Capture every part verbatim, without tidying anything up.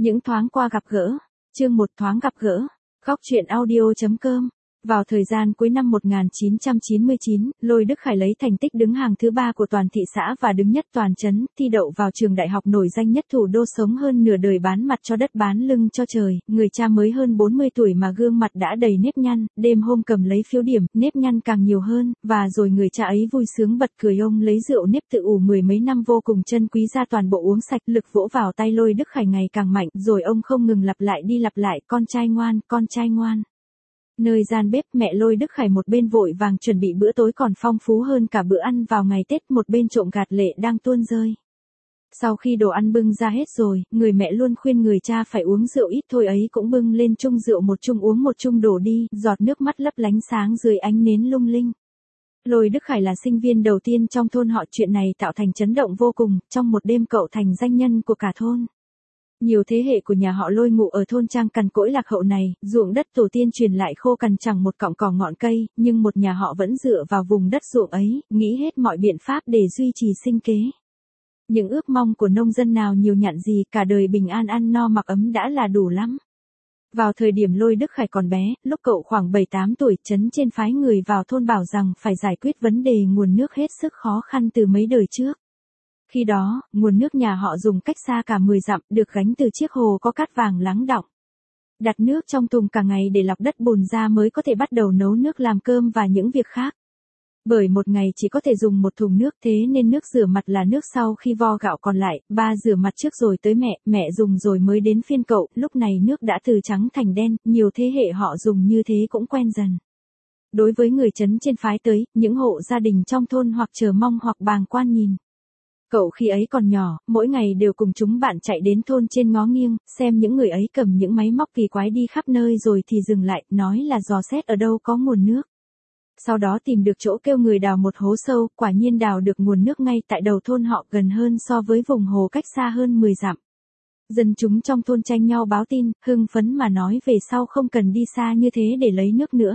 Những thoáng qua gặp gỡ. Chương một thoáng gặp gỡ. Góc truyện audio.com. Vào thời gian cuối năm một nghìn chín trăm chín mươi chín, Lôi Đức Khải lấy thành tích đứng hàng thứ ba của toàn thị xã và đứng nhất toàn trấn, thi đậu vào trường đại học nổi danh nhất thủ đô, sống hơn nửa đời bán mặt cho đất bán lưng cho trời, người cha mới hơn bốn mươi tuổi mà gương mặt đã đầy nếp nhăn, đêm hôm cầm lấy phiếu điểm, nếp nhăn càng nhiều hơn, và rồi người cha ấy vui sướng bật cười, ông lấy rượu nếp tự ủ mười mấy năm vô cùng chân quý ra toàn bộ uống sạch, lực vỗ vào tay Lôi Đức Khải ngày càng mạnh, rồi ông không ngừng lặp lại đi lặp lại, con trai ngoan, con trai ngoan. Nơi gian bếp, mẹ Lôi Đức Khải một bên vội vàng chuẩn bị bữa tối còn phong phú hơn cả bữa ăn vào ngày Tết, một bên trộm gạt lệ đang tuôn rơi. Sau khi đồ ăn bưng ra hết rồi, người mẹ luôn khuyên người cha phải uống rượu ít thôi, ấy cũng bưng lên chung rượu một chung uống một chung đổ đi, giọt nước mắt lấp lánh sáng dưới ánh nến lung linh. Lôi Đức Khải là sinh viên đầu tiên trong thôn họ, chuyện này tạo thành chấn động vô cùng, trong một đêm cậu thành danh nhân của cả thôn. Nhiều thế hệ của nhà họ Lôi ngụ ở thôn trang cằn cỗi lạc hậu này, ruộng đất tổ tiên truyền lại khô cằn chẳng một cọng cỏ ngọn cây, nhưng một nhà họ vẫn dựa vào vùng đất ruộng ấy, nghĩ hết mọi biện pháp để duy trì sinh kế. Những ước mong của nông dân nào nhiều nhặn gì, cả đời bình an ăn no mặc ấm đã là đủ lắm. Vào thời điểm Lôi Đức Khải còn bé, lúc cậu khoảng bảy tám tuổi, trấn trên phái người vào thôn bảo rằng phải giải quyết vấn đề nguồn nước hết sức khó khăn từ mấy đời trước. Khi đó, nguồn nước nhà họ dùng cách xa cả mười dặm, được gánh từ chiếc hồ có cát vàng lắng đọng. Đặt nước trong thùng cả ngày để lọc đất bùn ra mới có thể bắt đầu nấu nước làm cơm và những việc khác. Bởi một ngày chỉ có thể dùng một thùng nước, thế nên nước rửa mặt là nước sau khi vo gạo còn lại, ba rửa mặt trước rồi tới mẹ, mẹ dùng rồi mới đến phiên cậu, lúc này nước đã từ trắng thành đen, nhiều thế hệ họ dùng như thế cũng quen dần. Đối với người trấn trên phái tới, những hộ gia đình trong thôn hoặc chờ mong hoặc bàng quan nhìn. Cậu khi ấy còn nhỏ, mỗi ngày đều cùng chúng bạn chạy đến thôn trên ngó nghiêng, xem những người ấy cầm những máy móc kỳ quái đi khắp nơi rồi thì dừng lại, nói là dò xét ở đâu có nguồn nước. Sau đó tìm được chỗ kêu người đào một hố sâu, quả nhiên đào được nguồn nước ngay tại đầu thôn họ, gần hơn so với vùng hồ cách xa hơn mười dặm. Dân chúng trong thôn tranh nhau báo tin, hưng phấn mà nói về sau không cần đi xa như thế để lấy nước nữa.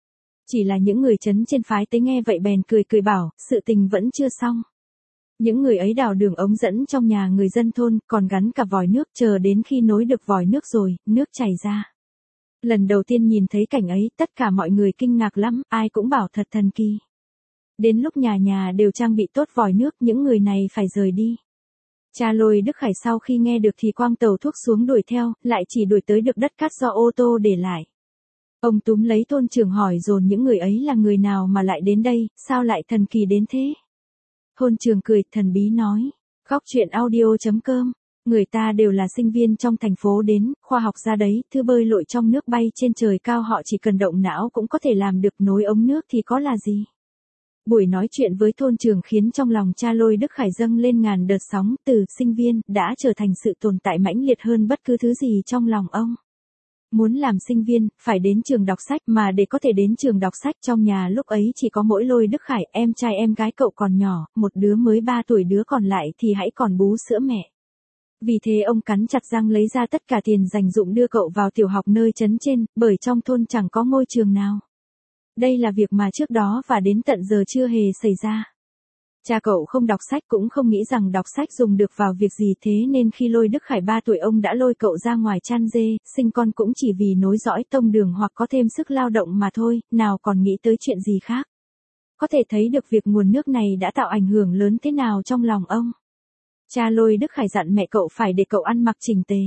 Chỉ là những người trấn trên phái tới nghe vậy bèn cười cười bảo, sự tình vẫn chưa xong. Những người ấy đào đường ống dẫn trong nhà người dân thôn, còn gắn cả vòi nước, chờ đến khi nối được vòi nước rồi, nước chảy ra. Lần đầu tiên nhìn thấy cảnh ấy, tất cả mọi người kinh ngạc lắm, ai cũng bảo thật thần kỳ. Đến lúc nhà nhà đều trang bị tốt vòi nước, những người này phải rời đi. Cha Lôi Đức Khải sau khi nghe được thì quăng tàu thuốc xuống đuổi theo, lại chỉ đuổi tới được đất cát do ô tô để lại. Ông túm lấy thôn trưởng hỏi dồn những người ấy là người nào mà lại đến đây, sao lại thần kỳ đến thế? Thôn trưởng cười, thần bí nói. Góc truyện audio.com. Người ta đều là sinh viên trong thành phố đến, khoa học ra đấy, thư bơi lội trong nước bay trên trời cao, họ chỉ cần động não cũng có thể làm được, nối ống nước thì có là gì. Buổi nói chuyện với thôn trưởng khiến trong lòng cha Lôi Đức Khải dâng lên ngàn đợt sóng, từ sinh viên đã trở thành sự tồn tại mãnh liệt hơn bất cứ thứ gì trong lòng ông. Muốn làm sinh viên, phải đến trường đọc sách, mà để có thể đến trường đọc sách trong nhà lúc ấy chỉ có mỗi Lôi Đức Khải, em trai em gái cậu còn nhỏ, một đứa mới ba tuổi, đứa còn lại thì hãy còn bú sữa mẹ. Vì thế ông cắn chặt răng lấy ra tất cả tiền dành dụm đưa cậu vào tiểu học nơi trấn trên, bởi trong thôn chẳng có ngôi trường nào. Đây là việc mà trước đó và đến tận giờ chưa hề xảy ra. Cha cậu không đọc sách cũng không nghĩ rằng đọc sách dùng được vào việc gì, thế nên khi Lôi Đức Khải ba tuổi ông đã lôi cậu ra ngoài chăn dê, sinh con cũng chỉ vì nối dõi tông đường hoặc có thêm sức lao động mà thôi, nào còn nghĩ tới chuyện gì khác. Có thể thấy được việc nguồn nước này đã tạo ảnh hưởng lớn thế nào trong lòng ông. Cha Lôi Đức Khải dặn mẹ cậu phải để cậu ăn mặc chỉnh tề.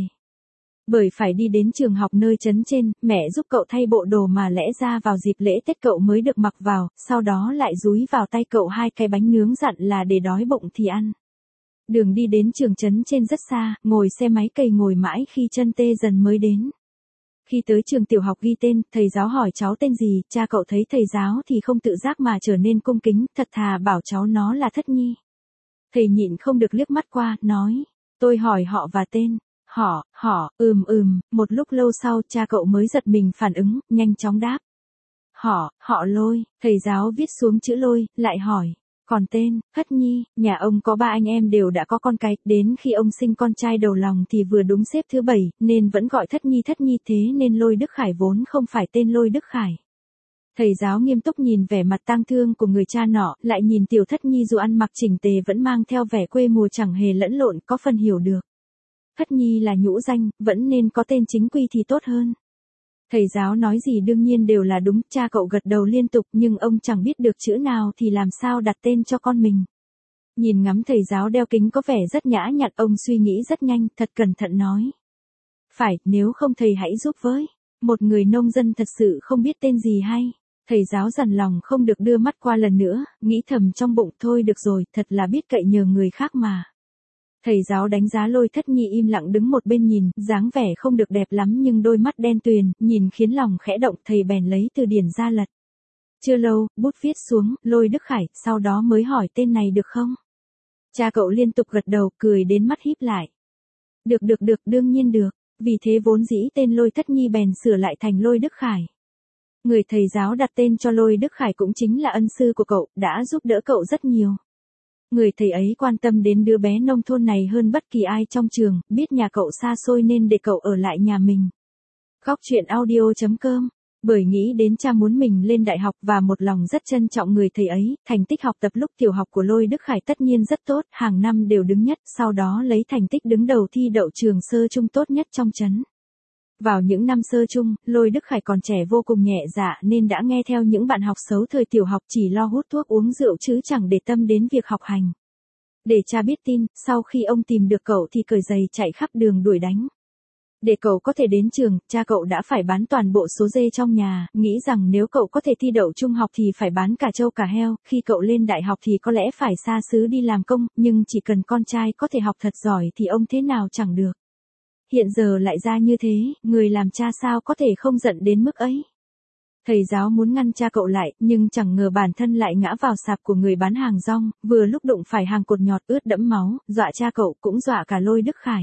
Bởi phải đi đến trường học nơi trấn trên, mẹ giúp cậu thay bộ đồ mà lẽ ra vào dịp lễ Tết cậu mới được mặc vào, sau đó lại dúi vào tay cậu hai cái bánh nướng, dặn là để đói bụng thì ăn. Đường đi đến trường trấn trên rất xa, ngồi xe máy cày ngồi mãi khi chân tê dần mới đến. Khi tới trường tiểu học ghi tên, thầy giáo hỏi cháu tên gì, cha cậu thấy thầy giáo thì không tự giác mà trở nên cung kính, thật thà bảo cháu nó là Thất Nhi. Thầy nhịn không được liếc mắt qua, nói, tôi hỏi họ và tên. Họ, họ, ừm ừm, một lúc lâu sau cha cậu mới giật mình phản ứng, nhanh chóng đáp. Họ, họ Lôi, thầy giáo viết xuống chữ Lôi, lại hỏi, còn tên, Thất Nhi, nhà ông có ba anh em đều đã có con cái, đến khi ông sinh con trai đầu lòng thì vừa đúng xếp thứ bảy, nên vẫn gọi Thất Nhi Thất Nhi, thế nên Lôi Đức Khải vốn không phải tên Lôi Đức Khải. Thầy giáo nghiêm túc nhìn vẻ mặt tang thương của người cha nọ, lại nhìn tiểu Thất Nhi dù ăn mặc chỉnh tề vẫn mang theo vẻ quê mùa chẳng hề lẫn lộn, có phần hiểu được. Thất nhi là nhũ danh, vẫn nên có tên chính quy thì tốt hơn. Thầy giáo nói gì đương nhiên đều là đúng, cha cậu gật đầu liên tục nhưng ông chẳng biết được chữ nào thì làm sao đặt tên cho con mình. Nhìn ngắm thầy giáo đeo kính có vẻ rất nhã nhặn, ông suy nghĩ rất nhanh, thật cẩn thận nói. Phải, nếu không thầy hãy giúp với. Một người nông dân thật sự không biết tên gì hay. Thầy giáo dằn lòng không được đưa mắt qua lần nữa, nghĩ thầm trong bụng thôi được rồi, thật là biết cậy nhờ người khác mà. Thầy giáo đánh giá Lôi Thất Nhi im lặng đứng một bên nhìn, dáng vẻ không được đẹp lắm nhưng đôi mắt đen tuyền, nhìn khiến lòng khẽ động, thầy bèn lấy từ điển ra lật. Chưa lâu, bút viết xuống, Lôi Đức Khải, sau đó mới hỏi tên này được không? Cha cậu liên tục gật đầu, cười đến mắt híp lại. Được được được, đương nhiên được, vì thế vốn dĩ tên Lôi Thất Nhi bèn sửa lại thành Lôi Đức Khải. Người thầy giáo đặt tên cho Lôi Đức Khải cũng chính là ân sư của cậu, đã giúp đỡ cậu rất nhiều. Người thầy ấy quan tâm đến đứa bé nông thôn này hơn bất kỳ ai trong trường, biết nhà cậu xa xôi nên để cậu ở lại nhà mình. Góc truyện audio chấm com. Bởi nghĩ đến cha muốn mình lên đại học và một lòng rất trân trọng người thầy ấy, thành tích học tập lúc tiểu học của Lôi Đức Khải tất nhiên rất tốt, hàng năm đều đứng nhất, sau đó lấy thành tích đứng đầu thi đậu trường sơ trung tốt nhất trong trấn. Vào những năm sơ trung, Lôi Đức Khải còn trẻ vô cùng nhẹ dạ nên đã nghe theo những bạn học xấu thời tiểu học chỉ lo hút thuốc uống rượu chứ chẳng để tâm đến việc học hành. Để cha biết tin, sau khi ông tìm được cậu thì cởi giày chạy khắp đường đuổi đánh. Để cậu có thể đến trường, cha cậu đã phải bán toàn bộ số dê trong nhà, nghĩ rằng nếu cậu có thể thi đậu trung học thì phải bán cả trâu cả heo, khi cậu lên đại học thì có lẽ phải xa xứ đi làm công, nhưng chỉ cần con trai có thể học thật giỏi thì ông thế nào chẳng được. Hiện giờ lại ra như thế, người làm cha sao có thể không giận đến mức ấy. Thầy giáo muốn ngăn cha cậu lại, nhưng chẳng ngờ bản thân lại ngã vào sạp của người bán hàng rong, vừa lúc đụng phải hàng cột nhọt ướt đẫm máu, dọa cha cậu cũng dọa cả Lôi Đức Khải.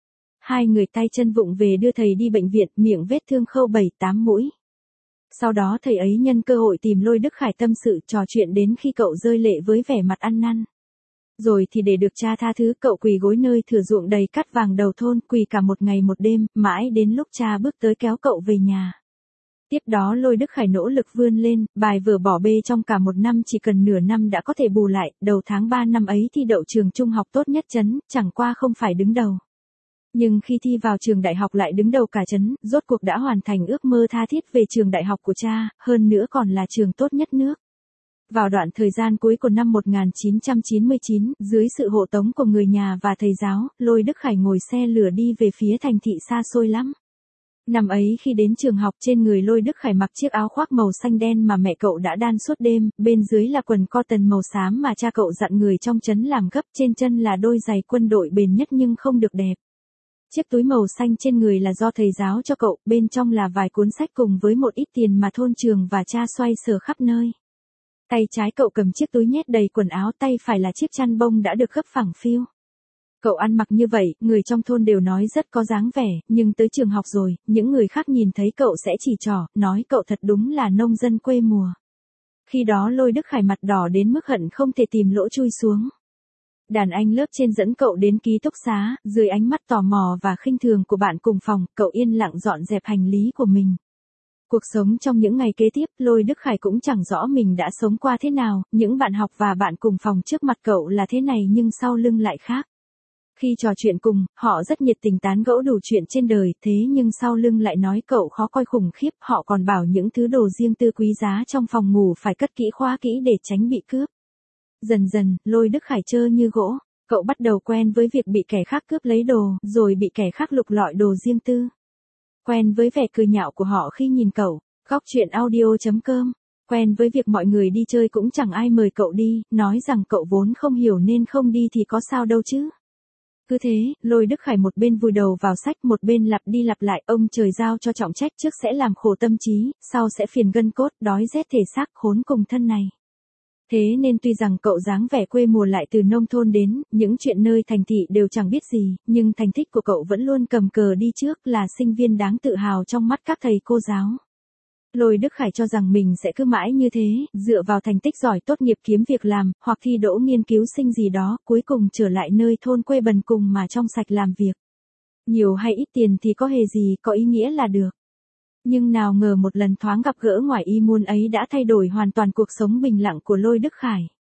Hai người tay chân vụng về đưa thầy đi bệnh viện, miệng vết thương khâu bảy tám mũi. Sau đó thầy ấy nhân cơ hội tìm Lôi Đức Khải tâm sự trò chuyện đến khi cậu rơi lệ với vẻ mặt ăn năn. Rồi thì để được cha tha thứ, cậu quỳ gối nơi thửa ruộng đầy cát vàng đầu thôn, quỳ cả một ngày một đêm, mãi đến lúc cha bước tới kéo cậu về nhà. Tiếp đó Lôi Đức Khải nỗ lực vươn lên, bài vở bỏ bê trong cả một năm chỉ cần nửa năm đã có thể bù lại, đầu tháng ba năm ấy thi đậu trường trung học tốt nhất trấn, chẳng qua không phải đứng đầu. Nhưng khi thi vào trường đại học lại đứng đầu cả trấn, rốt cuộc đã hoàn thành ước mơ tha thiết về trường đại học của cha, hơn nữa còn là trường tốt nhất nước. Vào đoạn thời gian cuối của năm một nghìn chín trăm chín mươi chín, dưới sự hộ tống của người nhà và thầy giáo, Lôi Đức Khải ngồi xe lửa đi về phía thành thị xa xôi lắm. Năm ấy khi đến trường học, trên người Lôi Đức Khải mặc chiếc áo khoác màu xanh đen mà mẹ cậu đã đan suốt đêm, bên dưới là quần cotton màu xám mà cha cậu dặn người trong trấn làm gấp, trên chân là đôi giày quân đội bền nhất nhưng không được đẹp. Chiếc túi màu xanh trên người là do thầy giáo cho cậu, bên trong là vài cuốn sách cùng với một ít tiền mà thôn trường và cha xoay sở khắp nơi. Tay trái cậu cầm chiếc túi nhét đầy quần áo, tay phải là chiếc chăn bông đã được gấp phẳng phiu. Cậu ăn mặc như vậy, người trong thôn đều nói rất có dáng vẻ, nhưng tới trường học rồi, những người khác nhìn thấy cậu sẽ chỉ trỏ, nói cậu thật đúng là nông dân quê mùa. Khi đó Lôi Đức Khải mặt đỏ đến mức hận không thể tìm lỗ chui xuống. Đàn anh lớp trên dẫn cậu đến ký túc xá, dưới ánh mắt tò mò và khinh thường của bạn cùng phòng, cậu yên lặng dọn dẹp hành lý của mình. Cuộc sống trong những ngày kế tiếp, Lôi Đức Khải cũng chẳng rõ mình đã sống qua thế nào, những bạn học và bạn cùng phòng trước mặt cậu là thế này nhưng sau lưng lại khác. Khi trò chuyện cùng, họ rất nhiệt tình tán gẫu đủ chuyện trên đời, thế nhưng sau lưng lại nói cậu khó coi khủng khiếp, họ còn bảo những thứ đồ riêng tư quý giá trong phòng ngủ phải cất kỹ khóa kỹ để tránh bị cướp. Dần dần, Lôi Đức Khải trơ như gỗ, cậu bắt đầu quen với việc bị kẻ khác cướp lấy đồ, rồi bị kẻ khác lục lọi đồ riêng tư. Quen với vẻ cười nhạo của họ khi nhìn cậu, góc truyện audio chấm com. Quen với việc mọi người đi chơi cũng chẳng ai mời cậu đi, nói rằng cậu vốn không hiểu nên không đi thì có sao đâu chứ. Cứ thế, Lôi Đức Khải một bên vùi đầu vào sách một bên lặp đi lặp lại, ông trời giao cho trọng trách, trước sẽ làm khổ tâm trí, sau sẽ phiền gân cốt, đói rét thể xác, khốn cùng thân này. Thế nên tuy rằng cậu dáng vẻ quê mùa lại từ nông thôn đến, những chuyện nơi thành thị đều chẳng biết gì, nhưng thành tích của cậu vẫn luôn cầm cờ đi trước, là sinh viên đáng tự hào trong mắt các thầy cô giáo. Lôi Đức Khải cho rằng mình sẽ cứ mãi như thế, dựa vào thành tích giỏi tốt nghiệp kiếm việc làm, hoặc thi đỗ nghiên cứu sinh gì đó, cuối cùng trở lại nơi thôn quê bần cùng mà trong sạch làm việc. Nhiều hay ít tiền thì có hề gì, có ý nghĩa là được. Nhưng nào ngờ một lần thoáng gặp gỡ ngoài ý muốn ấy đã thay đổi hoàn toàn cuộc sống bình lặng của Lôi Đức Khải.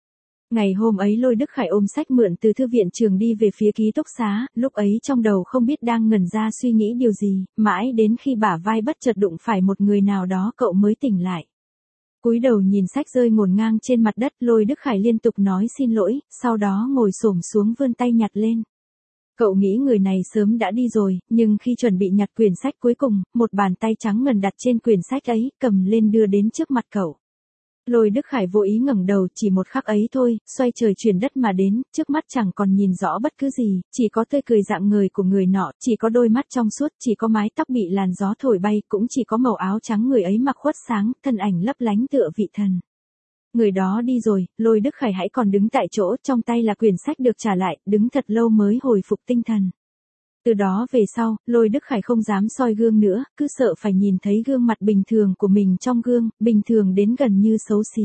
Ngày hôm ấy Lôi Đức Khải ôm sách mượn từ thư viện trường đi về phía ký túc xá, lúc ấy trong đầu không biết đang ngẩn ra suy nghĩ điều gì, mãi đến khi bả vai bất chợt đụng phải một người nào đó cậu mới tỉnh lại. Cúi đầu nhìn sách rơi ngổn ngang trên mặt đất, Lôi Đức Khải liên tục nói xin lỗi, sau đó ngồi xổm xuống vươn tay nhặt lên. Cậu nghĩ người này sớm đã đi rồi, nhưng khi chuẩn bị nhặt quyển sách cuối cùng, một bàn tay trắng ngần đặt trên quyển sách ấy, cầm lên đưa đến trước mặt cậu. Lôi Đức Khải vô ý ngẩng đầu, chỉ một khắc ấy thôi, xoay trời chuyển đất mà đến, trước mắt chẳng còn nhìn rõ bất cứ gì, chỉ có tươi cười rạng ngời của người nọ, chỉ có đôi mắt trong suốt, chỉ có mái tóc bị làn gió thổi bay, cũng chỉ có màu áo trắng người ấy mặc khuất sáng, thân ảnh lấp lánh tựa vị thần. Người đó đi rồi, Lôi Đức Khải hãy còn đứng tại chỗ, trong tay là quyển sách được trả lại, đứng thật lâu mới hồi phục tinh thần. Từ đó về sau, Lôi Đức Khải không dám soi gương nữa, cứ sợ phải nhìn thấy gương mặt bình thường của mình trong gương, bình thường đến gần như xấu xí.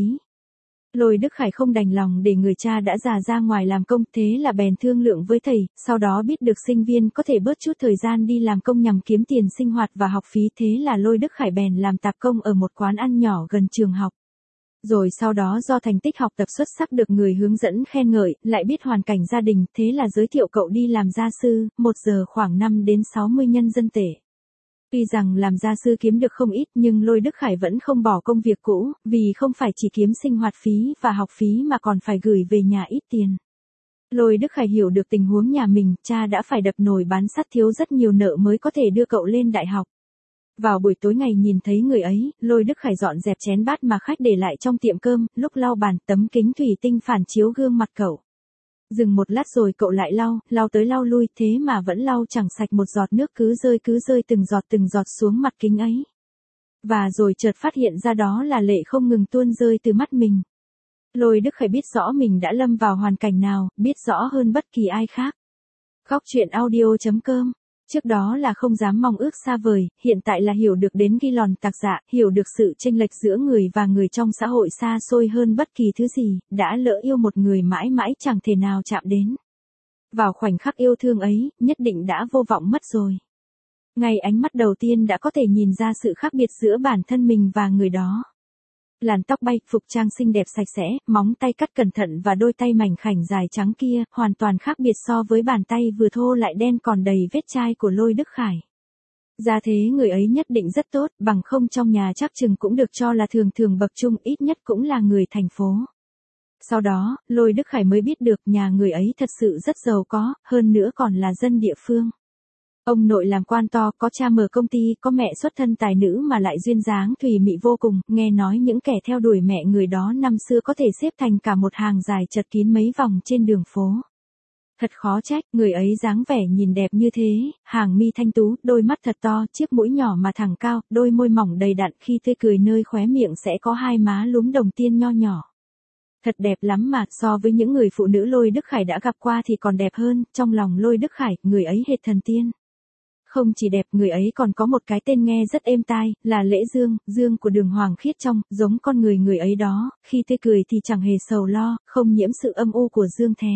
Lôi Đức Khải không đành lòng để người cha đã già ra ngoài làm công, thế là bèn thương lượng với thầy, sau đó biết được sinh viên có thể bớt chút thời gian đi làm công nhằm kiếm tiền sinh hoạt và học phí, thế là Lôi Đức Khải bèn làm tạp công ở một quán ăn nhỏ gần trường học. Rồi sau đó do thành tích học tập xuất sắc được người hướng dẫn khen ngợi, lại biết hoàn cảnh gia đình, thế là giới thiệu cậu đi làm gia sư, một giờ khoảng năm đến sáu mươi nhân dân tệ. Tuy rằng làm gia sư kiếm được không ít nhưng Lôi Đức Khải vẫn không bỏ công việc cũ, vì không phải chỉ kiếm sinh hoạt phí và học phí mà còn phải gửi về nhà ít tiền. Lôi Đức Khải hiểu được tình huống nhà mình, cha đã phải đập nồi bán sắt thiếu rất nhiều nợ mới có thể đưa cậu lên đại học. Vào buổi tối ngày nhìn thấy người ấy, Lôi Đức Khải dọn dẹp chén bát mà khách để lại trong tiệm cơm, lúc lau bàn tấm kính thủy tinh phản chiếu gương mặt cậu. Dừng một lát rồi cậu lại lau, lau tới lau lui, thế mà vẫn lau chẳng sạch, một giọt nước cứ rơi cứ rơi từng giọt từng giọt xuống mặt kính ấy. Và rồi chợt phát hiện ra đó là lệ không ngừng tuôn rơi từ mắt mình. Lôi Đức Khải biết rõ mình đã lâm vào hoàn cảnh nào, biết rõ hơn bất kỳ ai khác. Góc truyện audio chấm com. Trước đó là không dám mong ước xa vời, hiện tại là hiểu được đến ghi lòn tạc dạ, hiểu được sự chênh lệch giữa người và người trong xã hội xa xôi hơn bất kỳ thứ gì, đã lỡ yêu một người mãi mãi chẳng thể nào chạm đến. Vào khoảnh khắc yêu thương ấy, nhất định đã vô vọng mất rồi. Ngay ánh mắt đầu tiên đã có thể nhìn ra sự khác biệt giữa bản thân mình và người đó. Làn tóc bay, phục trang xinh đẹp sạch sẽ, móng tay cắt cẩn thận và đôi tay mảnh khảnh dài trắng kia, hoàn toàn khác biệt so với bàn tay vừa thô lại đen còn đầy vết chai của Lôi Đức Khải. Gia thế người ấy nhất định rất tốt, bằng không trong nhà chắc chừng cũng được cho là thường thường bậc trung, ít nhất cũng là người thành phố. Sau đó, Lôi Đức Khải mới biết được nhà người ấy thật sự rất giàu có, hơn nữa còn là dân địa phương. Ông nội làm quan to, có cha mở công ty, có mẹ xuất thân tài nữ mà lại duyên dáng thùy mị vô cùng, nghe nói những kẻ theo đuổi mẹ người đó năm xưa có thể xếp thành cả một hàng dài chật kín mấy vòng trên đường phố. Thật khó trách, người ấy dáng vẻ nhìn đẹp như thế, hàng mi thanh tú, đôi mắt thật to, chiếc mũi nhỏ mà thẳng cao, đôi môi mỏng đầy đặn, khi tươi cười nơi khóe miệng sẽ có hai má lúm đồng tiền nho nhỏ. Thật đẹp lắm mà, so với những người phụ nữ Lôi Đức Khải đã gặp qua thì còn đẹp hơn, trong lòng Lôi Đức Khải, người ấy hệt thần tiên. Không chỉ đẹp, người ấy còn có một cái tên nghe rất êm tai, là Lễ Dương, Dương của đường hoàng khiết trong, giống con người người ấy đó, khi tươi cười thì chẳng hề sầu lo, không nhiễm sự âm u của Dương thế.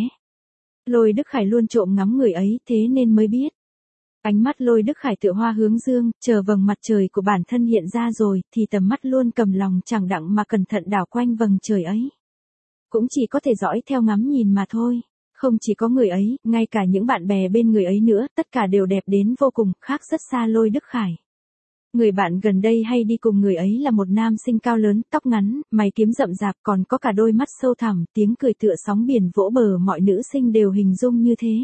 Lôi Đức Khải luôn trộm ngắm người ấy, thế nên mới biết. Ánh mắt Lôi Đức Khải tựa hoa hướng dương, chờ vầng mặt trời của bản thân hiện ra rồi, thì tầm mắt luôn cầm lòng chẳng đặng mà cẩn thận đảo quanh vầng trời ấy. Cũng chỉ có thể dõi theo ngắm nhìn mà thôi. Không chỉ có người ấy, ngay cả những bạn bè bên người ấy nữa, tất cả đều đẹp đến vô cùng, khác rất xa Lôi Đức Khải. Người bạn gần đây hay đi cùng người ấy là một nam sinh cao lớn, tóc ngắn, mày kiếm rậm rạp, còn có cả đôi mắt sâu thẳm, tiếng cười tựa sóng biển vỗ bờ, mọi nữ sinh đều hình dung như thế.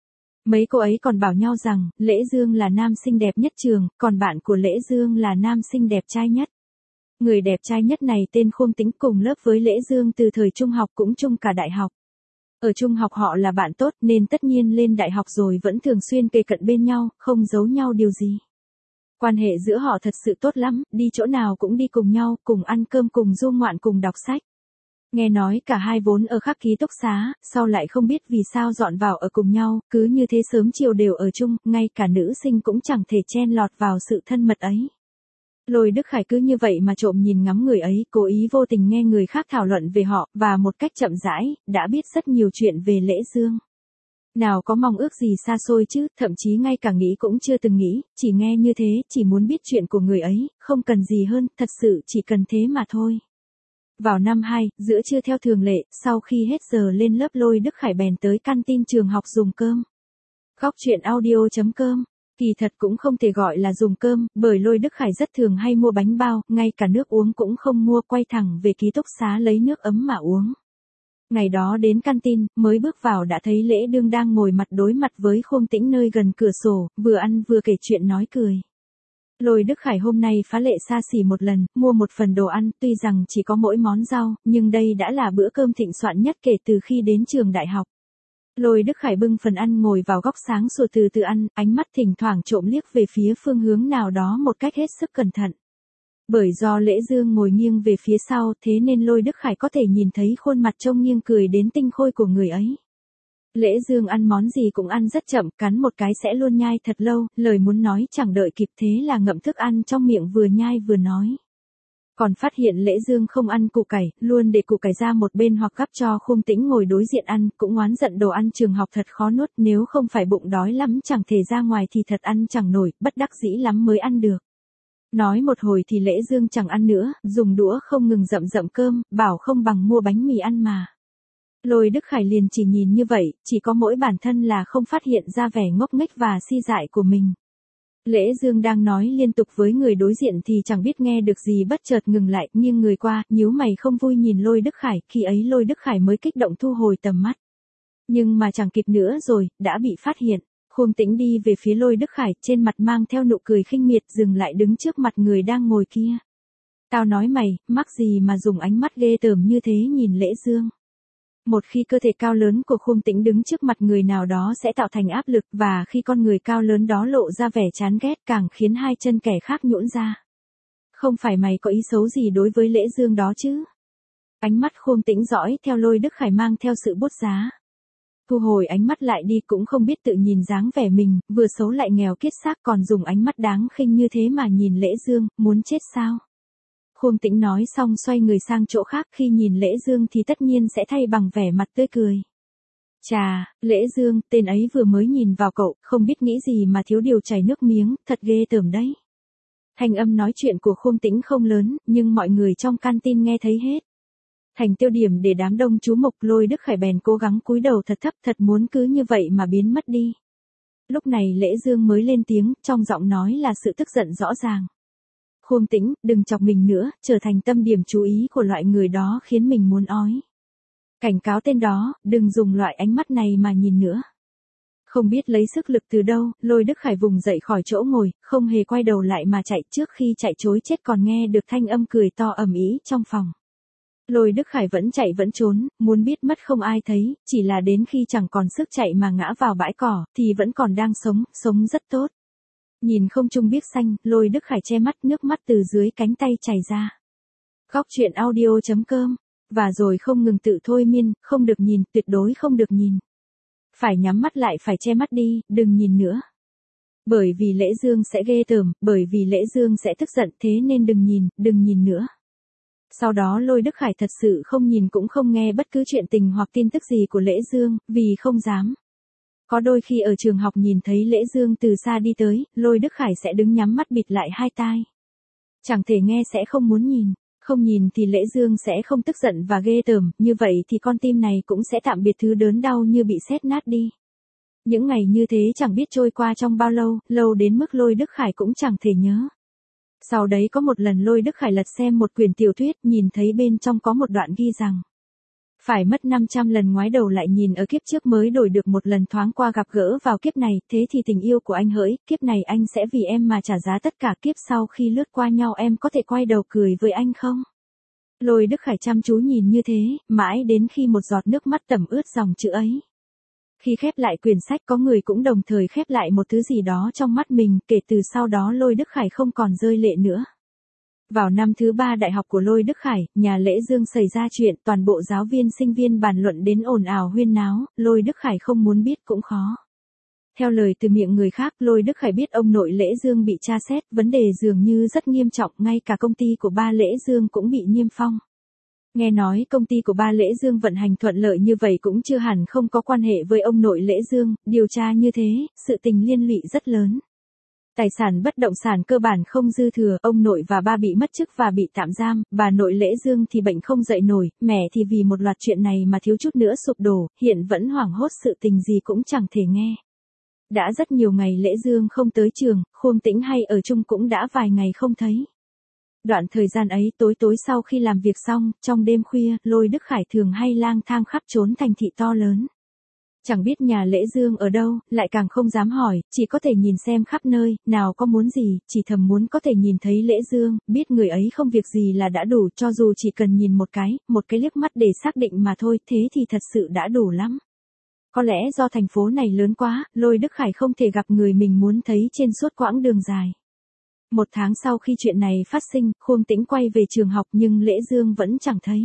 Mấy cô ấy còn bảo nhau rằng, Lễ Dương là nam sinh đẹp nhất trường, còn bạn của Lễ Dương là nam sinh đẹp trai nhất. Người đẹp trai nhất này tên Khôn Tĩnh, cùng lớp với Lễ Dương từ thời trung học cũng chung cả đại học. Ở trung học họ là bạn tốt nên tất nhiên lên đại học rồi vẫn thường xuyên kề cận bên nhau, không giấu nhau điều gì. Quan hệ giữa họ thật sự tốt lắm, đi chỗ nào cũng đi cùng nhau, cùng ăn cơm, cùng du ngoạn, cùng đọc sách. Nghe nói cả hai vốn ở khác ký túc xá, sau lại không biết vì sao dọn vào ở cùng nhau, cứ như thế sớm chiều đều ở chung, ngay cả nữ sinh cũng chẳng thể chen lọt vào sự thân mật ấy. Lôi Đức Khải cứ như vậy mà trộm nhìn ngắm người ấy, cố ý vô tình nghe người khác thảo luận về họ, và một cách chậm rãi, đã biết rất nhiều chuyện về Lễ Dương. Nào có mong ước gì xa xôi chứ, thậm chí ngay cả nghĩ cũng chưa từng nghĩ, chỉ nghe như thế, chỉ muốn biết chuyện của người ấy, không cần gì hơn, thật sự chỉ cần thế mà thôi. Vào năm hai, giữa trưa theo thường lệ, sau khi hết giờ lên lớp Lôi Đức Khải bèn tới canteen trường học dùng cơm. Góc truyện audio.com. Kỳ thật cũng không thể gọi là dùng cơm, bởi Lôi Đức Khải rất thường hay mua bánh bao, ngay cả nước uống cũng không mua, quay thẳng về ký túc xá lấy nước ấm mà uống. Ngày đó đến canteen, mới bước vào đã thấy Lễ Đương đang ngồi mặt đối mặt với Khương Tĩnh nơi gần cửa sổ, vừa ăn vừa kể chuyện nói cười. Lôi Đức Khải hôm nay phá lệ xa xỉ một lần, mua một phần đồ ăn, tuy rằng chỉ có mỗi món rau, nhưng đây đã là bữa cơm thịnh soạn nhất kể từ khi đến trường đại học. Lôi Đức Khải bưng phần ăn ngồi vào góc sáng sủa từ từ ăn, ánh mắt thỉnh thoảng trộm liếc về phía phương hướng nào đó một cách hết sức cẩn thận. Bởi do Lễ Dương ngồi nghiêng về phía sau, thế nên Lôi Đức Khải có thể nhìn thấy khuôn mặt trông nghiêng cười đến tinh khôi của người ấy. Lễ Dương ăn món gì cũng ăn rất chậm, cắn một cái sẽ luôn nhai thật lâu, lời muốn nói chẳng đợi kịp thế là ngậm thức ăn trong miệng vừa nhai vừa nói. Còn phát hiện Lễ Dương không ăn củ cải, luôn để củ cải ra một bên hoặc gắp cho Khương Tĩnh ngồi đối diện ăn, cũng oán giận đồ ăn trường học thật khó nuốt, nếu không phải bụng đói lắm chẳng thể ra ngoài thì thật ăn chẳng nổi, bất đắc dĩ lắm mới ăn được. Nói một hồi thì Lễ Dương chẳng ăn nữa, dùng đũa không ngừng dậm dậm cơm, bảo không bằng mua bánh mì ăn mà. Lôi Đức Khải liền chỉ nhìn như vậy, chỉ có mỗi bản thân là không phát hiện ra vẻ ngốc nghếch và si dại của mình. Lễ Dương đang nói liên tục với người đối diện thì chẳng biết nghe được gì bất chợt ngừng lại, nghiêng người qua, nhíu mày không vui nhìn Lôi Đức Khải, khi ấy Lôi Đức Khải mới kích động thu hồi tầm mắt. Nhưng mà chẳng kịp nữa rồi, đã bị phát hiện. Khương Tĩnh đi về phía Lôi Đức Khải, trên mặt mang theo nụ cười khinh miệt, dừng lại đứng trước mặt người đang ngồi kia. Tao nói mày, mắc gì mà dùng ánh mắt ghê tởm như thế nhìn Lễ Dương. Một khi cơ thể cao lớn của Khương Tĩnh đứng trước mặt người nào đó sẽ tạo thành áp lực, và khi con người cao lớn đó lộ ra vẻ chán ghét càng khiến hai chân kẻ khác nhũn ra. Không phải mày có ý xấu gì đối với Lễ Dương đó chứ? Ánh mắt Khương Tĩnh dõi theo Lôi Đức Khải mang theo sự bút giá. Thu hồi ánh mắt lại đi cũng không biết tự nhìn dáng vẻ mình, vừa xấu lại nghèo kiết xác còn dùng ánh mắt đáng khinh như thế mà nhìn Lễ Dương, muốn chết sao? Khương Tĩnh nói xong xoay người sang chỗ khác, khi nhìn Lễ Dương thì tất nhiên sẽ thay bằng vẻ mặt tươi cười. Chà, Lễ Dương, tên ấy vừa mới nhìn vào cậu, không biết nghĩ gì mà thiếu điều chảy nước miếng, thật ghê tởm đấy. Thanh âm nói chuyện của Khương Tĩnh không lớn, nhưng mọi người trong canteen nghe thấy hết. Thành tiêu điểm để đám đông chú mục, Lôi Đức Khải bèn cố gắng cúi đầu thật thấp, thật muốn cứ như vậy mà biến mất đi. Lúc này Lễ Dương mới lên tiếng, trong giọng nói là sự tức giận rõ ràng. Khương Tĩnh, đừng chọc mình nữa, trở thành tâm điểm chú ý của loại người đó khiến mình muốn ói. Cảnh cáo tên đó, đừng dùng loại ánh mắt này mà nhìn nữa. Không biết lấy sức lực từ đâu, Lôi Đức Khải vùng dậy khỏi chỗ ngồi, không hề quay đầu lại mà chạy, trước khi chạy trối chết còn nghe được thanh âm cười to ầm ĩ trong phòng. Lôi Đức Khải vẫn chạy vẫn trốn, muốn biết mất không ai thấy, chỉ là đến khi chẳng còn sức chạy mà ngã vào bãi cỏ, thì vẫn còn đang sống, sống rất tốt. Nhìn không trung biếc xanh, Lôi Đức Khải che mắt, nước mắt từ dưới cánh tay chảy ra. Góc truyện audio.com. Và rồi không ngừng tự thôi miên, không được nhìn, tuyệt đối không được nhìn. Phải nhắm mắt lại, phải che mắt đi, đừng nhìn nữa. Bởi vì Lễ Dương sẽ ghê tởm, bởi vì Lễ Dương sẽ tức giận, thế nên đừng nhìn, đừng nhìn nữa. Sau đó Lôi Đức Khải thật sự không nhìn cũng không nghe bất cứ chuyện tình hoặc tin tức gì của Lễ Dương, vì không dám. Có đôi khi ở trường học nhìn thấy Lễ Dương từ xa đi tới, Lôi Đức Khải sẽ đứng nhắm mắt bịt lại hai tai. Chẳng thể nghe sẽ không muốn nhìn, không nhìn thì Lễ Dương sẽ không tức giận và ghê tởm, như vậy thì con tim này cũng sẽ tạm biệt thứ đớn đau như bị sét nát đi. Những ngày như thế chẳng biết trôi qua trong bao lâu, lâu đến mức Lôi Đức Khải cũng chẳng thể nhớ. Sau đấy có một lần Lôi Đức Khải lật xem một quyển tiểu thuyết, nhìn thấy bên trong có một đoạn ghi rằng phải mất năm trăm lần ngoái đầu lại nhìn ở kiếp trước mới đổi được một lần thoáng qua gặp gỡ vào kiếp này, thế thì tình yêu của anh hỡi, kiếp này anh sẽ vì em mà trả giá tất cả, kiếp sau khi lướt qua nhau em có thể quay đầu cười với anh không? Lôi Đức Khải chăm chú nhìn như thế, mãi đến khi một giọt nước mắt tẩm ướt dòng chữ ấy. Khi khép lại quyển sách có người cũng đồng thời khép lại một thứ gì đó trong mắt mình, kể từ sau đó Lôi Đức Khải không còn rơi lệ nữa. Vào năm thứ ba đại học của Lôi Đức Khải, nhà Lễ Dương xảy ra chuyện, toàn bộ giáo viên sinh viên bàn luận đến ồn ào huyên náo, Lôi Đức Khải không muốn biết cũng khó. Theo lời từ miệng người khác, Lôi Đức Khải biết ông nội Lễ Dương bị tra xét, vấn đề dường như rất nghiêm trọng, ngay cả công ty của ba Lễ Dương cũng bị niêm phong. Nghe nói công ty của ba Lễ Dương vận hành thuận lợi như vậy cũng chưa hẳn không có quan hệ với ông nội Lễ Dương, điều tra như thế, sự tình liên lụy rất lớn. Tài sản bất động sản cơ bản không dư thừa, ông nội và ba bị mất chức và bị tạm giam, bà nội Lễ Dương thì bệnh không dậy nổi, mẹ thì vì một loạt chuyện này mà thiếu chút nữa sụp đổ, hiện vẫn hoảng hốt sự tình gì cũng chẳng thể nghe. Đã rất nhiều ngày Lễ Dương không tới trường, Khuông Tĩnh hay ở chung cũng đã vài ngày không thấy. Đoạn thời gian ấy tối tối sau khi làm việc xong, trong đêm khuya, Lôi Đức Khải thường hay lang thang khắp trốn thành thị to lớn. Chẳng biết nhà Lễ Dương ở đâu, lại càng không dám hỏi, chỉ có thể nhìn xem khắp nơi, nào có muốn gì, chỉ thầm muốn có thể nhìn thấy Lễ Dương, biết người ấy không việc gì là đã đủ, cho dù chỉ cần nhìn một cái, một cái liếc mắt để xác định mà thôi, thế thì thật sự đã đủ lắm. Có lẽ do thành phố này lớn quá, Lôi Đức Khải không thể gặp người mình muốn thấy trên suốt quãng đường dài. Một tháng sau khi chuyện này phát sinh, Khuông Tĩnh quay về trường học nhưng Lễ Dương vẫn chẳng thấy.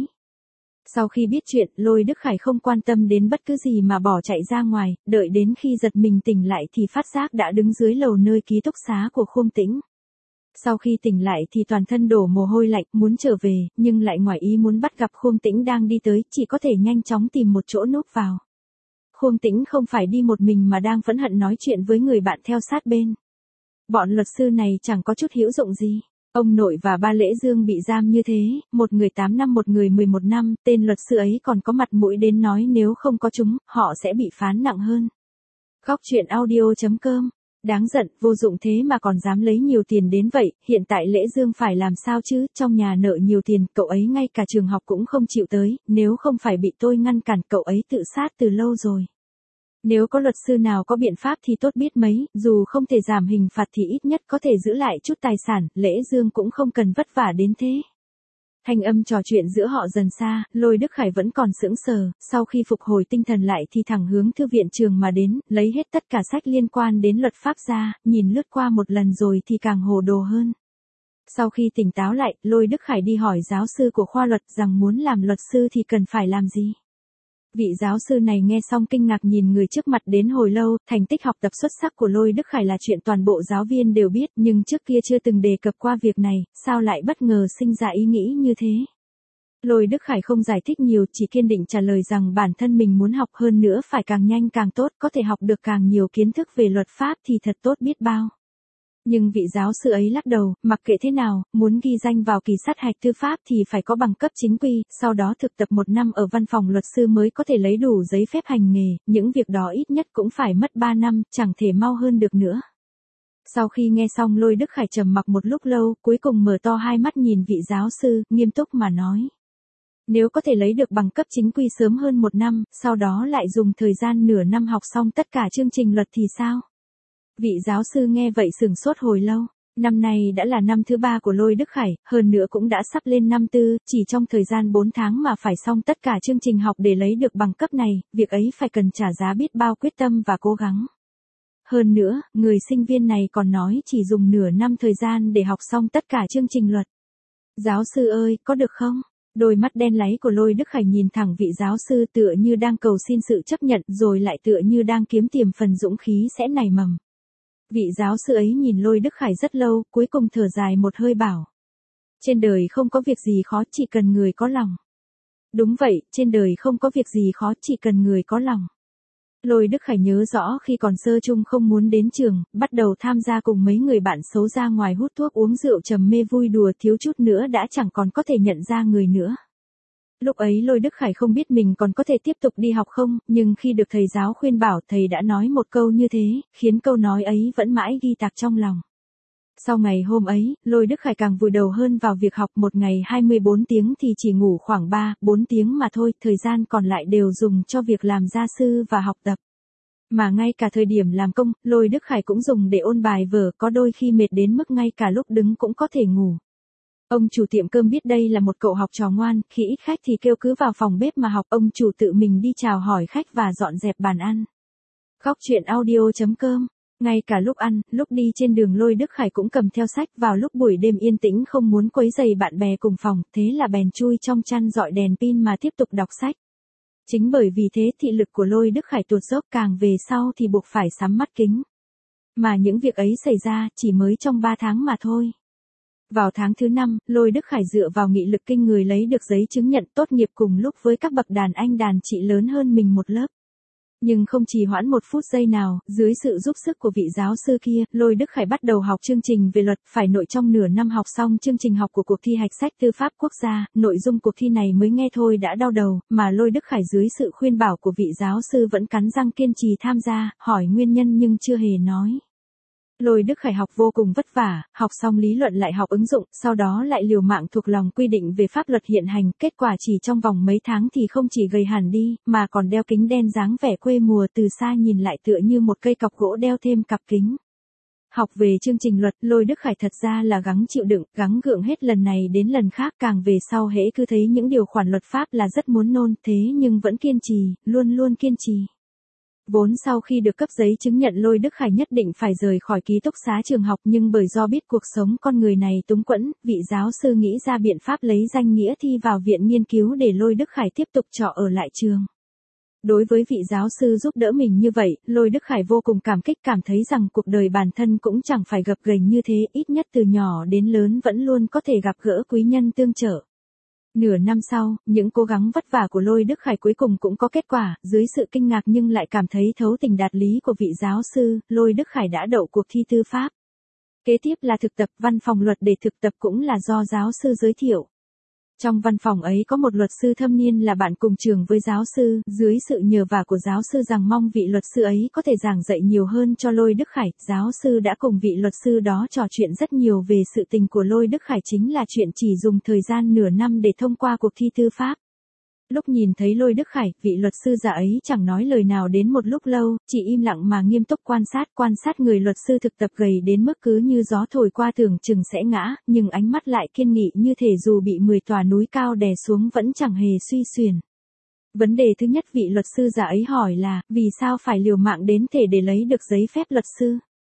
Sau khi biết chuyện, Lôi Đức Khải không quan tâm đến bất cứ gì mà bỏ chạy ra ngoài, đợi đến khi giật mình tỉnh lại thì phát giác đã đứng dưới lầu nơi ký túc xá của Khuông Tĩnh. Sau khi tỉnh lại thì toàn thân đổ mồ hôi lạnh, muốn trở về, nhưng lại ngoài ý muốn bắt gặp Khuông Tĩnh đang đi tới, chỉ có thể nhanh chóng tìm một chỗ núp vào. Khuông Tĩnh không phải đi một mình mà đang phẫn hận nói chuyện với người bạn theo sát bên. Bọn luật sư này chẳng có chút hữu dụng gì. Ông nội và ba Lễ Dương bị giam như thế, một người tám năm một người mười một năm, tên luật sư ấy còn có mặt mũi đến nói nếu không có chúng, họ sẽ bị phán nặng hơn. Góc truyện audio chấm com. Đáng giận, vô dụng thế mà còn dám lấy nhiều tiền đến vậy, hiện tại Lễ Dương phải làm sao chứ, trong nhà nợ nhiều tiền, cậu ấy ngay cả trường học cũng không chịu tới, nếu không phải bị tôi ngăn cản cậu ấy tự sát từ lâu rồi. Nếu có luật sư nào có biện pháp thì tốt biết mấy, dù không thể giảm hình phạt thì ít nhất có thể giữ lại chút tài sản, Lễ Dương cũng không cần vất vả đến thế. Thanh âm trò chuyện giữa họ dần xa, Lôi Đức Khải vẫn còn sững sờ, sau khi phục hồi tinh thần lại thì thẳng hướng thư viện trường mà đến, lấy hết tất cả sách liên quan đến luật pháp ra, nhìn lướt qua một lần rồi thì càng hồ đồ hơn. Sau khi tỉnh táo lại, Lôi Đức Khải đi hỏi giáo sư của khoa luật rằng muốn làm luật sư thì cần phải làm gì. Vị giáo sư này nghe xong kinh ngạc nhìn người trước mặt đến hồi lâu, thành tích học tập xuất sắc của Lôi Đức Khải là chuyện toàn bộ giáo viên đều biết, nhưng trước kia chưa từng đề cập qua việc này, sao lại bất ngờ sinh ra ý nghĩ như thế. Lôi Đức Khải không giải thích nhiều, chỉ kiên định trả lời rằng bản thân mình muốn học hơn nữa phải càng nhanh càng tốt, có thể học được càng nhiều kiến thức về luật pháp thì thật tốt biết bao. Nhưng vị giáo sư ấy lắc đầu, mặc kệ thế nào, muốn ghi danh vào kỳ sát hạch tư pháp thì phải có bằng cấp chính quy, sau đó thực tập một năm ở văn phòng luật sư mới có thể lấy đủ giấy phép hành nghề, những việc đó ít nhất cũng phải mất ba năm, chẳng thể mau hơn được nữa. Sau khi nghe xong Lôi Đức Khải trầm mặc một lúc lâu, cuối cùng mở to hai mắt nhìn vị giáo sư, nghiêm túc mà nói. Nếu có thể lấy được bằng cấp chính quy sớm hơn một năm, sau đó lại dùng thời gian nửa năm học xong tất cả chương trình luật thì sao? Vị giáo sư nghe vậy sửng sốt hồi lâu, năm nay đã là năm thứ ba của Lôi Đức Khải, hơn nữa cũng đã sắp lên năm tư, chỉ trong thời gian bốn tháng mà phải xong tất cả chương trình học để lấy được bằng cấp này, việc ấy phải cần trả giá biết bao quyết tâm và cố gắng. Hơn nữa, người sinh viên này còn nói chỉ dùng nửa năm thời gian để học xong tất cả chương trình luật. Giáo sư ơi, có được không? Đôi mắt đen láy của Lôi Đức Khải nhìn thẳng vị giáo sư tựa như đang cầu xin sự chấp nhận rồi lại tựa như đang kiếm tìm phần dũng khí sẽ nảy mầm. Vị giáo sư ấy nhìn Lôi Đức Khải rất lâu, cuối cùng thở dài một hơi bảo. Trên đời không có việc gì khó, chỉ cần người có lòng. Đúng vậy, trên đời không có việc gì khó, chỉ cần người có lòng. Lôi Đức Khải nhớ rõ khi còn sơ chung không muốn đến trường, bắt đầu tham gia cùng mấy người bạn xấu ra ngoài hút thuốc uống rượu trầm mê vui đùa thiếu chút nữa đã chẳng còn có thể nhận ra người nữa. Lúc ấy Lôi Đức Khải không biết mình còn có thể tiếp tục đi học không, nhưng khi được thầy giáo khuyên bảo thầy đã nói một câu như thế, khiến câu nói ấy vẫn mãi ghi tạc trong lòng. Sau ngày hôm ấy, Lôi Đức Khải càng vùi đầu hơn vào việc học, một ngày hai mươi bốn tiếng thì chỉ ngủ khoảng ba, bốn tiếng mà thôi, thời gian còn lại đều dùng cho việc làm gia sư và học tập. Mà ngay cả thời điểm làm công, Lôi Đức Khải cũng dùng để ôn bài vở, có đôi khi mệt đến mức ngay cả lúc đứng cũng có thể ngủ. Ông chủ tiệm cơm biết đây là một cậu học trò ngoan, khi ít khách thì kêu cứ vào phòng bếp mà học, ông chủ tự mình đi chào hỏi khách và dọn dẹp bàn ăn. Góc truyện audio chấm com. Ngay cả lúc ăn, lúc đi trên đường Lôi Đức Khải cũng cầm theo sách, vào lúc buổi đêm yên tĩnh không muốn quấy rầy bạn bè cùng phòng, thế là bèn chui trong chăn dọi đèn pin mà tiếp tục đọc sách. Chính bởi vì thế thị lực của Lôi Đức Khải tuột dốc, càng về sau thì buộc phải sắm mắt kính. Mà những việc ấy xảy ra chỉ mới trong ba tháng mà thôi. Vào tháng thứ năm, Lôi Đức Khải dựa vào nghị lực kinh người lấy được giấy chứng nhận tốt nghiệp cùng lúc với các bậc đàn anh đàn chị lớn hơn mình một lớp. Nhưng không trì hoãn một phút giây nào, dưới sự giúp sức của vị giáo sư kia, Lôi Đức Khải bắt đầu học chương trình về luật, phải nội trong nửa năm học xong chương trình học của cuộc thi hạch sách tư pháp quốc gia, nội dung cuộc thi này mới nghe thôi đã đau đầu, mà Lôi Đức Khải dưới sự khuyên bảo của vị giáo sư vẫn cắn răng kiên trì tham gia, hỏi nguyên nhân nhưng chưa hề nói. Lôi Đức Khải học vô cùng vất vả, học xong lý luận lại học ứng dụng, sau đó lại liều mạng thuộc lòng quy định về pháp luật hiện hành, kết quả chỉ trong vòng mấy tháng thì không chỉ gầy hẳn đi, mà còn đeo kính đen dáng vẻ quê mùa, từ xa nhìn lại tựa như một cây cọc gỗ đeo thêm cặp kính. Học về chương trình luật, Lôi Đức Khải thật ra là gắng chịu đựng, gắng gượng hết lần này đến lần khác, càng về sau hễ cứ thấy những điều khoản luật pháp là rất muốn nôn, thế nhưng vẫn kiên trì, luôn luôn kiên trì. Vốn sau khi được cấp giấy chứng nhận Lôi Đức Khải nhất định phải rời khỏi ký túc xá trường học, nhưng bởi do biết cuộc sống con người này túng quẫn, vị giáo sư nghĩ ra biện pháp lấy danh nghĩa thi vào viện nghiên cứu để Lôi Đức Khải tiếp tục trọ ở lại trường. Đối với vị giáo sư giúp đỡ mình như vậy, Lôi Đức Khải vô cùng cảm kích, cảm thấy rằng cuộc đời bản thân cũng chẳng phải gập ghềnh như thế, ít nhất từ nhỏ đến lớn vẫn luôn có thể gặp gỡ quý nhân tương trợ. Nửa năm sau, những cố gắng vất vả của Lôi Đức Khải cuối cùng cũng có kết quả, dưới sự kinh ngạc nhưng lại cảm thấy thấu tình đạt lý của vị giáo sư, Lôi Đức Khải đã đậu cuộc thi tư pháp. Kế tiếp là thực tập, văn phòng luật để thực tập cũng là do giáo sư giới thiệu. Trong văn phòng ấy có một luật sư thâm niên là bạn cùng trường với giáo sư, dưới sự nhờ vả của giáo sư rằng mong vị luật sư ấy có thể giảng dạy nhiều hơn cho Lôi Đức Khải, giáo sư đã cùng vị luật sư đó trò chuyện rất nhiều về sự tình của Lôi Đức Khải, chính là chuyện chỉ dùng thời gian nửa năm để thông qua cuộc thi tư pháp. Lúc nhìn thấy Lôi Đức Khải, vị luật sư già ấy chẳng nói lời nào đến một lúc lâu, chỉ im lặng mà nghiêm túc quan sát, quan sát người luật sư thực tập gầy đến mức cứ như gió thổi qua tưởng chừng sẽ ngã, nhưng ánh mắt lại kiên nghị như thể dù bị mười tòa núi cao đè xuống vẫn chẳng hề suy xuyển. Vấn đề thứ nhất vị luật sư già ấy hỏi là, vì sao phải liều mạng đến thể để lấy được giấy phép luật sư?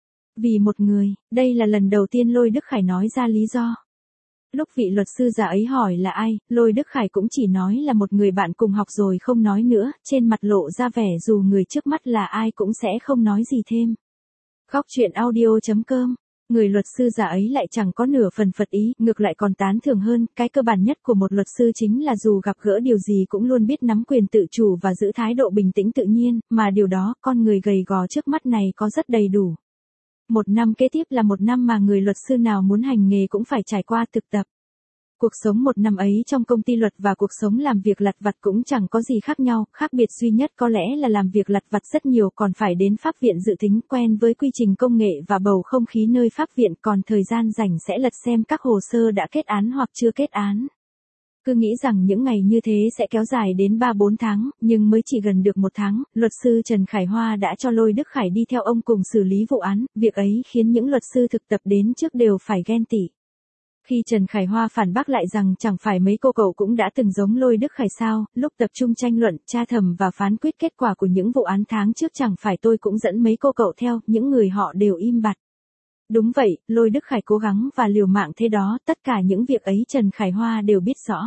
Vì một người, đây là lần đầu tiên Lôi Đức Khải nói ra lý do. Lúc vị luật sư già ấy hỏi là ai, Lôi Đức Khải cũng chỉ nói là một người bạn cùng học rồi không nói nữa, trên mặt lộ ra vẻ dù người trước mắt là ai cũng sẽ không nói gì thêm. Góc truyện audio chấm com. Người luật sư già ấy lại chẳng có nửa phần phật ý, ngược lại còn tán thưởng hơn, cái cơ bản nhất của một luật sư chính là dù gặp gỡ điều gì cũng luôn biết nắm quyền tự chủ và giữ thái độ bình tĩnh tự nhiên, mà điều đó con người gầy gò trước mắt này có rất đầy đủ. Một năm kế tiếp là một năm mà người luật sư nào muốn hành nghề cũng phải trải qua thực tập. Cuộc sống một năm ấy trong công ty luật và cuộc sống làm việc lặt vặt cũng chẳng có gì khác nhau, khác biệt duy nhất có lẽ là làm việc lặt vặt rất nhiều còn phải đến pháp viện dự thính, quen với quy trình công nghệ và bầu không khí nơi pháp viện, còn thời gian rảnh sẽ lật xem các hồ sơ đã kết án hoặc chưa kết án. Cứ nghĩ rằng những ngày như thế sẽ kéo dài đến ba bốn tháng, nhưng mới chỉ gần được một tháng, luật sư Trần Khải Hoa đã cho Lôi Đức Khải đi theo ông cùng xử lý vụ án, việc ấy khiến những luật sư thực tập đến trước đều phải ghen tị. Khi Trần Khải Hoa phản bác lại rằng chẳng phải mấy cô cậu cũng đã từng giống Lôi Đức Khải sao, lúc tập trung tranh luận, tra thẩm và phán quyết kết quả của những vụ án tháng trước chẳng phải tôi cũng dẫn mấy cô cậu theo, những người họ đều im bặt. Đúng vậy, Lôi Đức Khải cố gắng và liều mạng thế đó, tất cả những việc ấy Trần Khải Hoa đều biết rõ.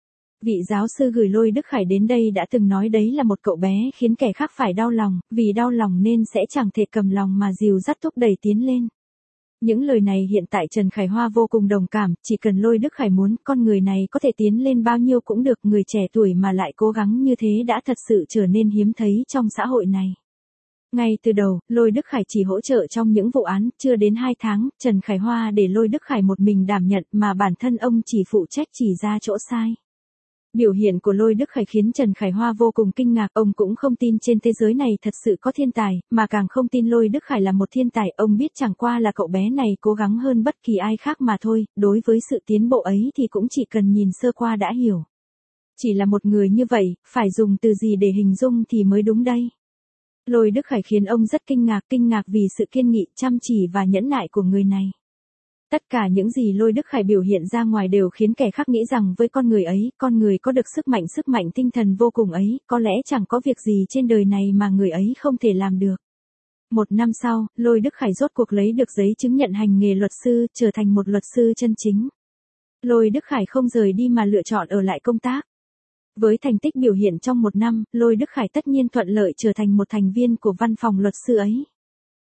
Vị giáo sư gửi Lôi Đức Khải đến đây đã từng nói đấy là một cậu bé khiến kẻ khác phải đau lòng, vì đau lòng nên sẽ chẳng thể cầm lòng mà dìu dắt thúc đẩy tiến lên. Những lời này hiện tại Trần Khải Hoa vô cùng đồng cảm, chỉ cần Lôi Đức Khải muốn, con người này có thể tiến lên bao nhiêu cũng được, người trẻ tuổi mà lại cố gắng như thế đã thật sự trở nên hiếm thấy trong xã hội này. Ngay từ đầu, Lôi Đức Khải chỉ hỗ trợ trong những vụ án, chưa đến hai tháng, Trần Khải Hoa để Lôi Đức Khải một mình đảm nhận mà bản thân ông chỉ phụ trách chỉ ra chỗ sai. Biểu hiện của Lôi Đức Khải khiến Trần Khải Hoa vô cùng kinh ngạc, ông cũng không tin trên thế giới này thật sự có thiên tài, mà càng không tin Lôi Đức Khải là một thiên tài, ông biết chẳng qua là cậu bé này cố gắng hơn bất kỳ ai khác mà thôi, đối với sự tiến bộ ấy thì cũng chỉ cần nhìn sơ qua đã hiểu. Chỉ là một người như vậy, phải dùng từ gì để hình dung thì mới đúng đây. Lôi Đức Khải khiến ông rất kinh ngạc, kinh ngạc vì sự kiên nghị, chăm chỉ và nhẫn nại của người này. Tất cả những gì Lôi Đức Khải biểu hiện ra ngoài đều khiến kẻ khác nghĩ rằng với con người ấy, con người có được sức mạnh sức mạnh tinh thần vô cùng ấy, có lẽ chẳng có việc gì trên đời này mà người ấy không thể làm được. Một năm sau, Lôi Đức Khải rốt cuộc lấy được giấy chứng nhận hành nghề luật sư, trở thành một luật sư chân chính. Lôi Đức Khải không rời đi mà lựa chọn ở lại công tác. Với thành tích biểu hiện trong một năm, Lôi Đức Khải tất nhiên thuận lợi trở thành một thành viên của văn phòng luật sư ấy.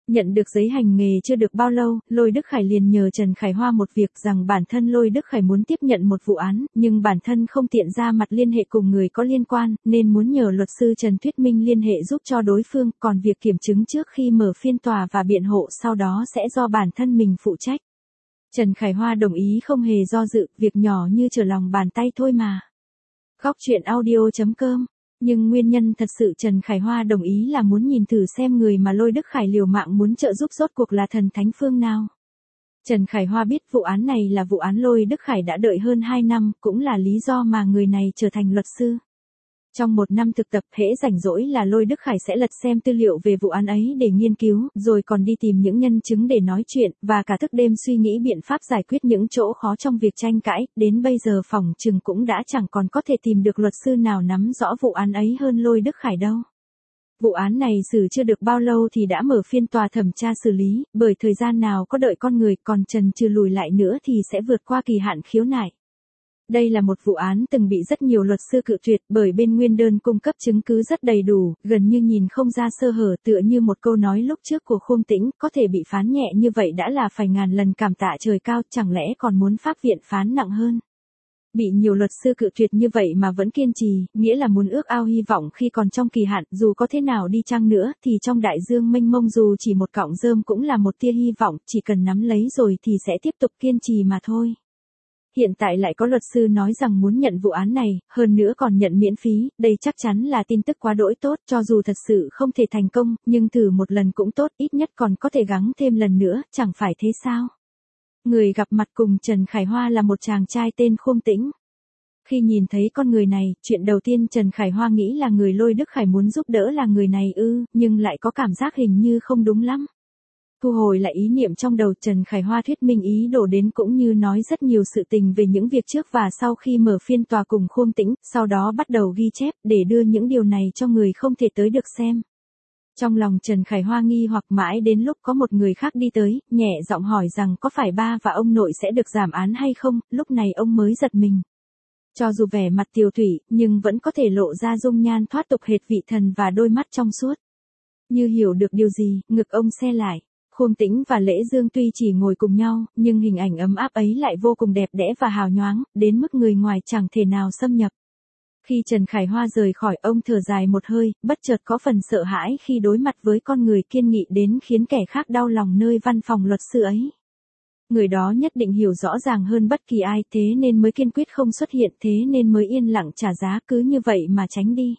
Nhận được giấy hành nghề chưa được bao lâu, Lôi Đức Khải liền nhờ Trần Khải Hoa một việc rằng bản thân Lôi Đức Khải muốn tiếp nhận một vụ án, nhưng bản thân không tiện ra mặt liên hệ cùng người có liên quan, nên muốn nhờ luật sư Trần Thuyết Minh liên hệ giúp cho đối phương, còn việc kiểm chứng trước khi mở phiên tòa và biện hộ sau đó sẽ do bản thân mình phụ trách. Trần Khải Hoa đồng ý không hề do dự, việc nhỏ như trở lòng bàn tay thôi mà. Góc truyện audio chấm com. Nhưng nguyên nhân thật sự Trần Khải Hoa đồng ý là muốn nhìn thử xem người mà Lôi Đức Khải liều mạng muốn trợ giúp rốt cuộc là thần thánh phương nào. Trần Khải Hoa biết vụ án này là vụ án Lôi Đức Khải đã đợi hơn hai năm, cũng là lý do mà người này trở thành luật sư. Trong một năm thực tập hễ rảnh rỗi là Lôi Đức Khải sẽ lật xem tư liệu về vụ án ấy để nghiên cứu, rồi còn đi tìm những nhân chứng để nói chuyện, và cả thức đêm suy nghĩ biện pháp giải quyết những chỗ khó trong việc tranh cãi, đến bây giờ phỏng chừng cũng đã chẳng còn có thể tìm được luật sư nào nắm rõ vụ án ấy hơn Lôi Đức Khải đâu. Vụ án này xử chưa được bao lâu thì đã mở phiên tòa thẩm tra xử lý, bởi thời gian nào có đợi con người còn chần chừ lùi lại nữa thì sẽ vượt qua kỳ hạn khiếu nại. Đây là một vụ án từng bị rất nhiều luật sư cự tuyệt bởi bên nguyên đơn cung cấp chứng cứ rất đầy đủ, gần như nhìn không ra sơ hở, tựa như một câu nói lúc trước của Khương Tĩnh, có thể bị phán nhẹ như vậy đã là phải ngàn lần cảm tạ trời cao, chẳng lẽ còn muốn pháp viện phán nặng hơn. Bị nhiều luật sư cự tuyệt như vậy mà vẫn kiên trì, nghĩa là muốn ước ao hy vọng khi còn trong kỳ hạn, dù có thế nào đi chăng nữa thì trong đại dương mênh mông dù chỉ một cọng rơm cũng là một tia hy vọng, chỉ cần nắm lấy rồi thì sẽ tiếp tục kiên trì mà thôi. Hiện tại lại có luật sư nói rằng muốn nhận vụ án này, hơn nữa còn nhận miễn phí, đây chắc chắn là tin tức quá đỗi tốt, cho dù thật sự không thể thành công, nhưng thử một lần cũng tốt, ít nhất còn có thể gắng thêm lần nữa, chẳng phải thế sao? Người gặp mặt cùng Trần Khải Hoa là một chàng trai tên Khương Tĩnh. Khi nhìn thấy con người này, chuyện đầu tiên Trần Khải Hoa nghĩ là người Lôi Đức Khải muốn giúp đỡ là người này ư, nhưng lại có cảm giác hình như không đúng lắm. Thu hồi lại ý niệm trong đầu, Trần Khải Hoa thuyết minh ý đồ đến cũng như nói rất nhiều sự tình về những việc trước và sau khi mở phiên tòa cùng Khương Tĩnh, sau đó bắt đầu ghi chép để đưa những điều này cho người không thể tới được xem. Trong lòng Trần Khải Hoa nghi hoặc mãi đến lúc có một người khác đi tới, nhẹ giọng hỏi rằng có phải ba và ông nội sẽ được giảm án hay không, lúc này ông mới giật mình. Cho dù vẻ mặt tiều tụy, nhưng vẫn có thể lộ ra dung nhan thoát tục hệt vị thần và đôi mắt trong suốt. Như hiểu được điều gì, ngực ông se lại. Khương Tĩnh và Lễ Dương tuy chỉ ngồi cùng nhau, nhưng hình ảnh ấm áp ấy lại vô cùng đẹp đẽ và hào nhoáng, đến mức người ngoài chẳng thể nào xâm nhập. Khi Trần Khải Hoa rời khỏi, ông thở dài một hơi, bất chợt có phần sợ hãi khi đối mặt với con người kiên nghị đến khiến kẻ khác đau lòng nơi văn phòng luật sư ấy. Người đó nhất định hiểu rõ ràng hơn bất kỳ ai, thế nên mới kiên quyết không xuất hiện, thế nên mới yên lặng trả giá, cứ như vậy mà tránh đi.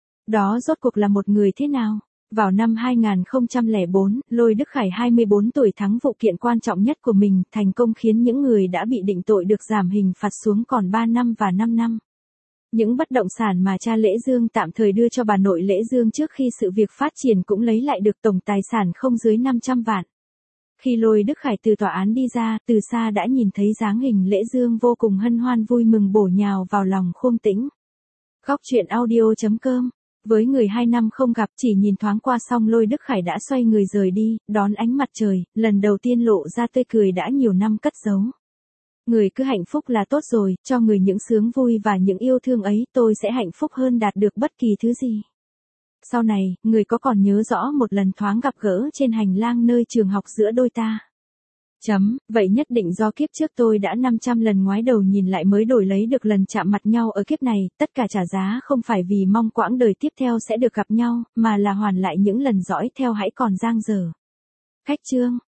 Đó rốt cuộc là một người thế nào? Vào năm hai nghìn không trăm lẻ bốn, Lôi Đức Khải hai mươi bốn tuổi thắng vụ kiện quan trọng nhất của mình, thành công khiến những người đã bị định tội được giảm hình phạt xuống còn ba năm và năm năm. Những bất động sản mà cha Lễ Dương tạm thời đưa cho bà nội Lễ Dương trước khi sự việc phát triển cũng lấy lại được tổng tài sản không dưới năm trăm vạn. Khi Lôi Đức Khải từ tòa án đi ra, từ xa đã nhìn thấy dáng hình Lễ Dương vô cùng hân hoan vui mừng bổ nhào vào lòng Khương Tĩnh. Góc truyện audio chấm com. Với người hai năm không gặp, chỉ nhìn thoáng qua xong Lôi Đức Khải đã xoay người rời đi, đón ánh mặt trời, lần đầu tiên lộ ra tươi cười đã nhiều năm cất giấu. Người cứ hạnh phúc là tốt rồi, cho người những sướng vui và những yêu thương ấy, tôi sẽ hạnh phúc hơn đạt được bất kỳ thứ gì. Sau này, người có còn nhớ rõ một lần thoáng gặp gỡ trên hành lang nơi trường học giữa đôi ta? Chấm, vậy nhất định do kiếp trước tôi đã năm trăm lần ngoái đầu nhìn lại mới đổi lấy được lần chạm mặt nhau ở kiếp này, tất cả trả giá không phải vì mong quãng đời tiếp theo sẽ được gặp nhau, mà là hoàn lại những lần dõi theo hãy còn dang dở. Khách chương.